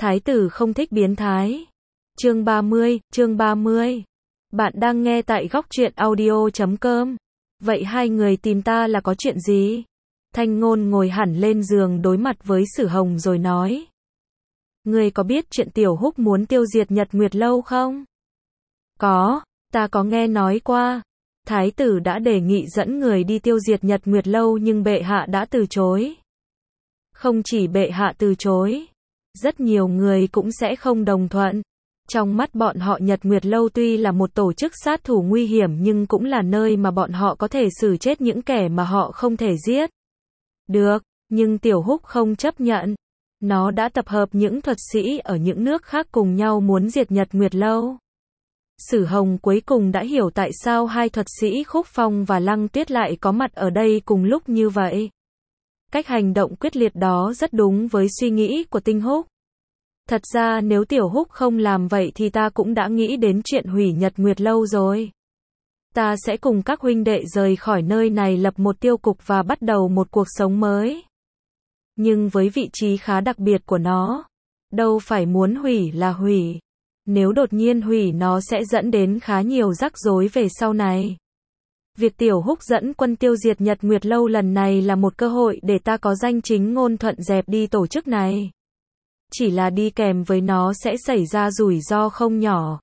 Thái tử không thích biến thái. Chương 30. Bạn đang nghe tại góc truyện audio.com. Vậy hai người tìm ta là có chuyện gì? Thanh Ngôn ngồi hẳn lên giường đối mặt với Sử Hồng rồi nói. Ngươi có biết chuyện Tiểu Húc muốn tiêu diệt Nhật Nguyệt Lâu không? Có, ta có nghe nói qua. Thái tử đã đề nghị dẫn người đi tiêu diệt Nhật Nguyệt Lâu nhưng bệ hạ đã từ chối. Không chỉ bệ hạ từ chối, rất nhiều người cũng sẽ không đồng thuận. Trong mắt bọn họ Nhật Nguyệt Lâu tuy là một tổ chức sát thủ nguy hiểm nhưng cũng là nơi mà bọn họ có thể xử chết những kẻ mà họ không thể giết. Được, nhưng Tiểu Húc không chấp nhận. Nó đã tập hợp những thuật sĩ ở những nước khác cùng nhau muốn diệt Nhật Nguyệt Lâu. Sử Hồng cuối cùng đã hiểu tại sao hai thuật sĩ Khúc Phong và Lăng Tuyết lại có mặt ở đây cùng lúc như vậy. Cách hành động quyết liệt đó rất đúng với suy nghĩ của Tinh Húc. Thật ra nếu Tiểu Húc không làm vậy thì ta cũng đã nghĩ đến chuyện hủy Nhật Nguyệt Lâu rồi. Ta sẽ cùng các huynh đệ rời khỏi nơi này lập một tiêu cục và bắt đầu một cuộc sống mới. Nhưng với vị trí khá đặc biệt của nó, đâu phải muốn hủy là hủy. Nếu đột nhiên hủy nó sẽ dẫn đến khá nhiều rắc rối về sau này. Việc Tiểu Húc dẫn quân tiêu diệt Nhật Nguyệt Lâu lần này là một cơ hội để ta có danh chính ngôn thuận dẹp đi tổ chức này. Chỉ là đi kèm với nó sẽ xảy ra rủi ro không nhỏ.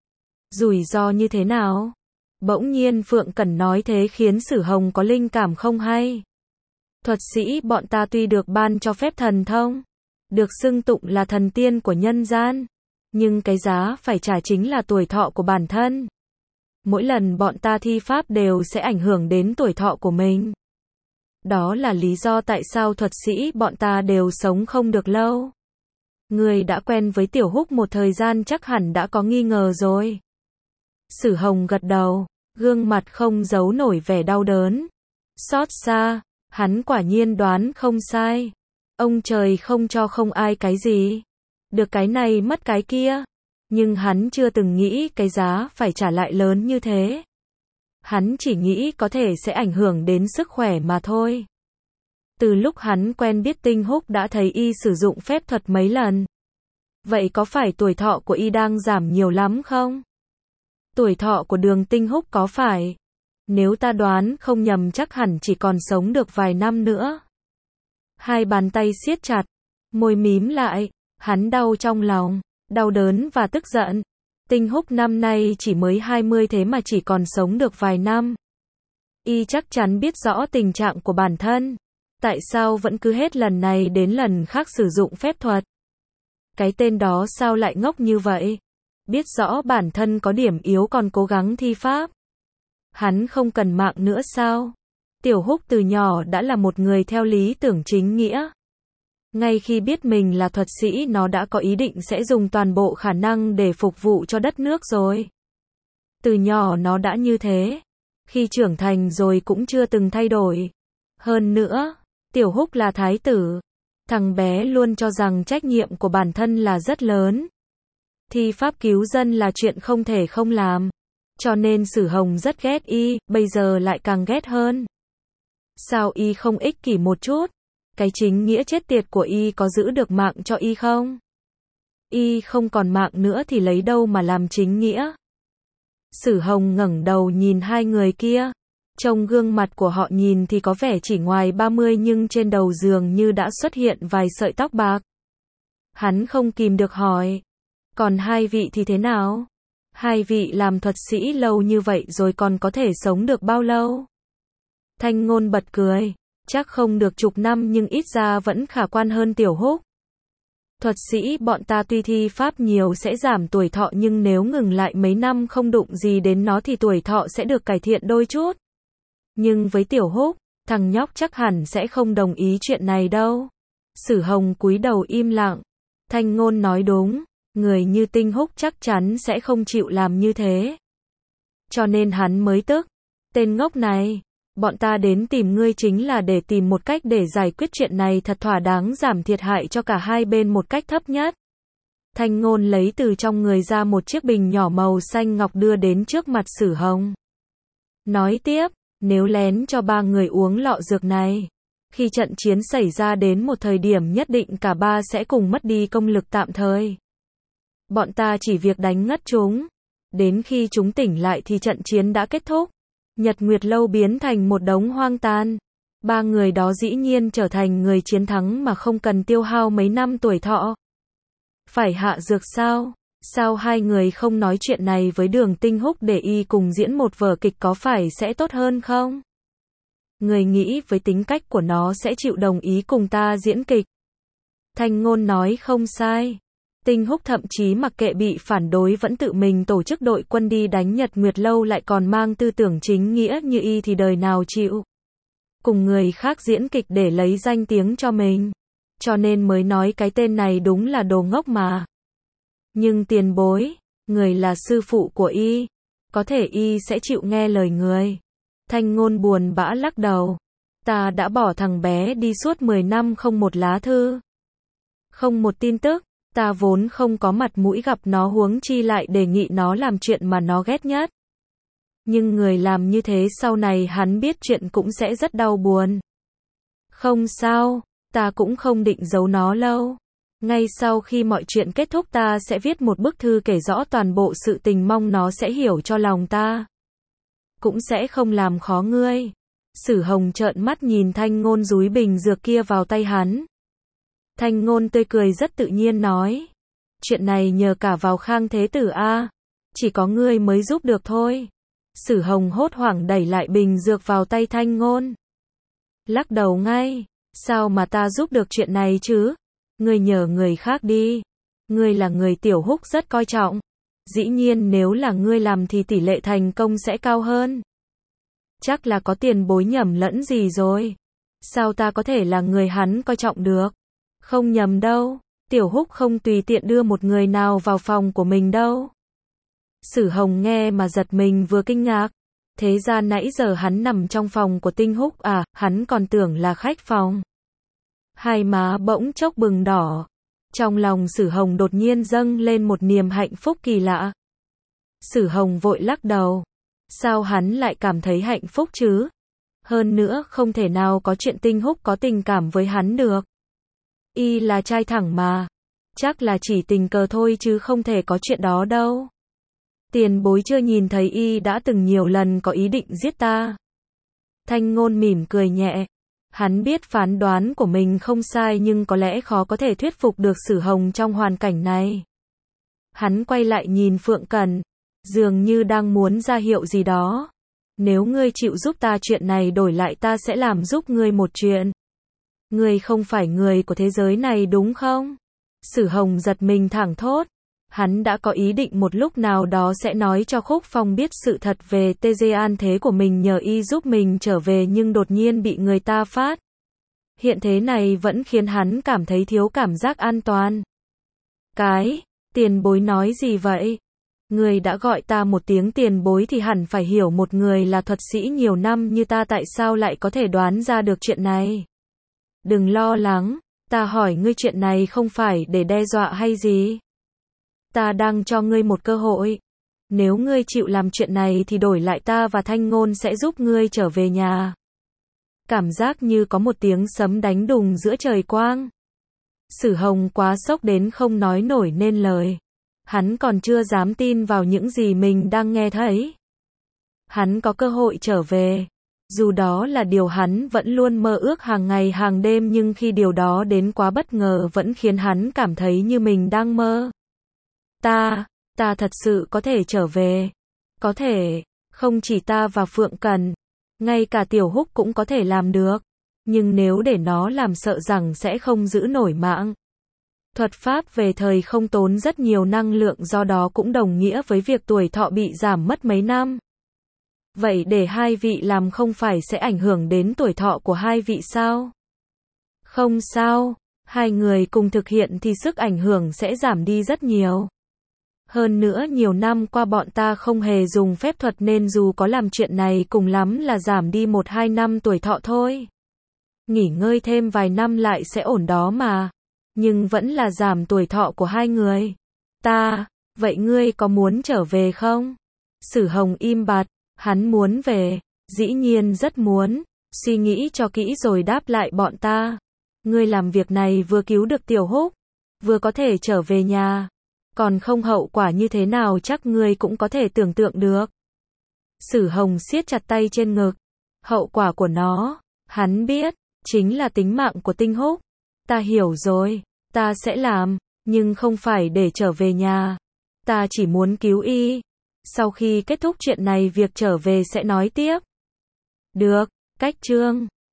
Rủi ro như thế nào? Bỗng nhiên Phượng Cẩn nói thế khiến Sử Hồng có linh cảm không hay. Thuật sĩ bọn ta tuy được ban cho phép thần thông, được xưng tụng là thần tiên của nhân gian, nhưng cái giá phải trả chính là tuổi thọ của bản thân. Mỗi lần bọn ta thi pháp đều sẽ ảnh hưởng đến tuổi thọ của mình. Đó là lý do tại sao thuật sĩ bọn ta đều sống không được lâu. Người đã quen với Tiểu Húc một thời gian chắc hẳn đã có nghi ngờ rồi. Sử Hồng gật đầu, gương mặt không giấu nổi vẻ đau đớn. Xót xa, hắn quả nhiên đoán không sai. Ông trời không cho không ai cái gì. Được cái này mất cái kia. Nhưng hắn chưa từng nghĩ cái giá phải trả lại lớn như thế. Hắn chỉ nghĩ có thể sẽ ảnh hưởng đến sức khỏe mà thôi. Từ lúc hắn quen biết Tinh Húc đã thấy y sử dụng phép thuật mấy lần. Vậy có phải tuổi thọ của y đang giảm nhiều lắm không? Tuổi thọ của Đường Tinh Húc có phải? Nếu ta đoán không nhầm chắc hẳn chỉ còn sống được vài năm nữa. Hai bàn tay siết chặt, môi mím lại, hắn đau trong lòng, đau đớn và tức giận. Tinh Húc năm nay chỉ mới 20 thế mà chỉ còn sống được vài năm. Y chắc chắn biết rõ tình trạng của bản thân. Tại sao vẫn cứ hết lần này đến lần khác sử dụng phép thuật? Cái tên đó sao lại ngốc như vậy? Biết rõ bản thân có điểm yếu còn cố gắng thi pháp. Hắn không cần mạng nữa sao? Tiểu Húc từ nhỏ đã là một người theo lý tưởng chính nghĩa. Ngay khi biết mình là thuật sĩ nó đã có ý định sẽ dùng toàn bộ khả năng để phục vụ cho đất nước rồi. Từ nhỏ nó đã như thế. Khi trưởng thành rồi cũng chưa từng thay đổi. Hơn nữa, Tiểu Húc là thái tử. Thằng bé luôn cho rằng trách nhiệm của bản thân là rất lớn. Thi pháp cứu dân là chuyện không thể không làm. Cho nên Sử Hồng rất ghét y, bây giờ lại càng ghét hơn. Sao y không ích kỷ một chút? Cái chính nghĩa chết tiệt của y có giữ được mạng cho y không? Y không còn mạng nữa thì lấy đâu mà làm chính nghĩa? Sử Hồng ngẩng đầu nhìn hai người kia. Trong gương mặt của họ nhìn thì có vẻ chỉ ngoài 30 nhưng trên đầu dường như đã xuất hiện vài sợi tóc bạc. Hắn không kìm được hỏi. Còn hai vị thì thế nào? Hai vị làm thuật sĩ lâu như vậy rồi còn có thể sống được bao lâu? Thanh Ngôn bật cười. Chắc không được chục năm nhưng ít ra vẫn khả quan hơn Tiểu Húc. Thuật sĩ bọn ta tuy thi pháp nhiều sẽ giảm tuổi thọ nhưng nếu ngừng lại mấy năm không đụng gì đến nó thì tuổi thọ sẽ được cải thiện đôi chút. Nhưng với Tiểu Húc, thằng nhóc chắc hẳn sẽ không đồng ý chuyện này đâu. Sử Hồng cúi đầu im lặng. Thanh Ngôn nói đúng, người như Tinh Húc chắc chắn sẽ không chịu làm như thế. Cho nên hắn mới tức. Tên ngốc này, bọn ta đến tìm ngươi chính là để tìm một cách để giải quyết chuyện này thật thỏa đáng giảm thiệt hại cho cả hai bên một cách thấp nhất. Thanh Ngôn lấy từ trong người ra một chiếc bình nhỏ màu xanh ngọc đưa đến trước mặt Sử Hồng. Nói tiếp, nếu lén cho ba người uống lọ dược này, Khi trận chiến xảy ra đến một thời điểm nhất định cả ba sẽ cùng mất đi công lực tạm thời. Bọn ta chỉ việc đánh ngất chúng. Đến khi chúng tỉnh lại thì trận chiến đã kết thúc. Nhật Nguyệt Lâu biến thành một đống hoang tàn. Ba người đó dĩ nhiên trở thành người chiến thắng mà không cần tiêu hao mấy năm tuổi thọ. Phải hạ dược sao? Sao hai người không nói chuyện này với Đường Tinh Húc để y cùng diễn một vở kịch có phải sẽ tốt hơn không? Người nghĩ với tính cách của nó sẽ chịu đồng ý cùng ta diễn kịch. Thanh Ngôn nói không sai. Tinh Húc thậm chí mặc kệ bị phản đối vẫn tự mình tổ chức đội quân đi đánh Nhật Nguyệt Lâu, lại còn mang tư tưởng chính nghĩa như y thì đời nào chịu. Cùng người khác diễn kịch để lấy danh tiếng cho mình. Cho nên mới nói cái tên này đúng là đồ ngốc mà. Nhưng tiền bối, người là sư phụ của y. Có thể y sẽ chịu nghe lời người. Thanh Ngôn buồn bã lắc đầu. Ta đã bỏ thằng bé đi suốt 10 năm không một lá thư. Không một tin tức. Ta vốn không có mặt mũi gặp nó, huống chi lại đề nghị nó làm chuyện mà nó ghét nhất. Nhưng người làm như thế sau này hắn biết chuyện cũng sẽ rất đau buồn. Không sao, ta cũng không định giấu nó lâu. Ngay sau khi mọi chuyện kết thúc ta sẽ viết một bức thư kể rõ toàn bộ sự tình, mong nó sẽ hiểu cho lòng ta. Cũng sẽ không làm khó ngươi. Sử Hồng trợn mắt nhìn Thanh Ngôn dúi bình dược kia vào tay hắn. Thanh Ngôn tươi cười rất tự nhiên nói. Chuyện này nhờ cả vào Khang Thế Tử a, chỉ có ngươi mới giúp được thôi. Sử Hồng hốt hoảng đẩy lại bình dược vào tay Thanh Ngôn. Lắc đầu ngay. Sao mà ta giúp được chuyện này chứ? Ngươi nhờ người khác đi. Ngươi là người Tiểu Húc rất coi trọng. Dĩ nhiên nếu là ngươi làm thì tỷ lệ thành công sẽ cao hơn. Chắc là có tiền bối nhầm lẫn gì rồi. Sao ta có thể là người hắn coi trọng được? Không nhầm đâu. Tiểu Húc không tùy tiện đưa một người nào vào phòng của mình đâu. Sử Hồng nghe mà giật mình vừa kinh ngạc. Thế ra nãy giờ hắn nằm trong phòng của Tinh Húc à, hắn còn tưởng là khách phòng. Hai má bỗng chốc bừng đỏ. Trong lòng Sử Hồng đột nhiên dâng lên một niềm hạnh phúc kỳ lạ. Sử Hồng vội lắc đầu. Sao hắn lại cảm thấy hạnh phúc chứ? Hơn nữa không thể nào có chuyện Tinh Húc có tình cảm với hắn được. Y là trai thẳng mà. Chắc là chỉ tình cờ thôi chứ không thể có chuyện đó đâu. Tiền bối chưa nhìn thấy y đã từng nhiều lần có ý định giết ta. Thanh Ngôn mỉm cười nhẹ. Hắn biết phán đoán của mình không sai nhưng có lẽ khó có thể thuyết phục được Sử Hồng trong hoàn cảnh này. Hắn quay lại nhìn Phượng Cẩn, dường như đang muốn ra hiệu gì đó. Nếu ngươi chịu giúp ta chuyện này, đổi lại ta sẽ làm giúp ngươi một chuyện. Ngươi không phải người của thế giới này đúng không? Sử Hồng giật mình thảng thốt. Hắn đã có ý định một lúc nào đó sẽ nói cho Khúc Phong biết sự thật về TG An Thế của mình, nhờ y giúp mình trở về, nhưng đột nhiên bị người ta phát hiện thế này vẫn khiến hắn cảm thấy thiếu cảm giác an toàn. Cái, tiền bối nói gì vậy? Người đã gọi ta một tiếng tiền bối thì hẳn phải hiểu một người là thuật sĩ nhiều năm như ta tại sao lại có thể đoán ra được chuyện này. Đừng lo lắng, ta hỏi ngươi chuyện này không phải để đe dọa hay gì. Ta đang cho ngươi một cơ hội. Nếu ngươi chịu làm chuyện này thì đổi lại ta và Thanh Ngôn sẽ giúp ngươi trở về nhà. Cảm giác như có một tiếng sấm đánh đùng giữa trời quang. Sử Hồng quá sốc đến không nói nổi nên lời. Hắn còn chưa dám tin vào những gì mình đang nghe thấy. Hắn có cơ hội trở về. Dù đó là điều hắn vẫn luôn mơ ước hàng ngày hàng đêm, nhưng khi điều đó đến quá bất ngờ vẫn khiến hắn cảm thấy như mình đang mơ. Ta thật sự có thể trở về. Có thể, không chỉ ta và Phượng Cẩn, ngay cả Tiểu Húc cũng có thể làm được. Nhưng nếu để nó làm sợ rằng sẽ không giữ nổi mạng. Thuật pháp về thời không tốn rất nhiều năng lượng, do đó cũng đồng nghĩa với việc tuổi thọ bị giảm mất mấy năm. Vậy để hai vị làm không phải sẽ ảnh hưởng đến tuổi thọ của hai vị sao? Không sao, hai người cùng thực hiện thì sức ảnh hưởng sẽ giảm đi rất nhiều. Hơn nữa nhiều năm qua bọn ta không hề dùng phép thuật nên dù có làm chuyện này cùng lắm là giảm đi 1-2 năm tuổi thọ thôi. Nghỉ ngơi thêm vài năm lại sẽ ổn đó mà. Nhưng vẫn là giảm tuổi thọ của hai người. Vậy ngươi có muốn trở về không? Sử Hồng im bặt, hắn muốn về, dĩ nhiên rất muốn. Suy nghĩ cho kỹ rồi đáp lại bọn ta. Ngươi làm việc này vừa cứu được Tiểu Húc, vừa có thể trở về nhà. Còn không hậu quả như thế nào chắc ngươi cũng có thể tưởng tượng được. Sử Hồng siết chặt tay trên ngực. Hậu quả của nó, hắn biết, chính là tính mạng của Tinh Húc. Ta hiểu rồi, ta sẽ làm, nhưng không phải để trở về nhà. Ta chỉ muốn cứu y. Sau khi kết thúc chuyện này việc trở về sẽ nói tiếp. Được, cách chương.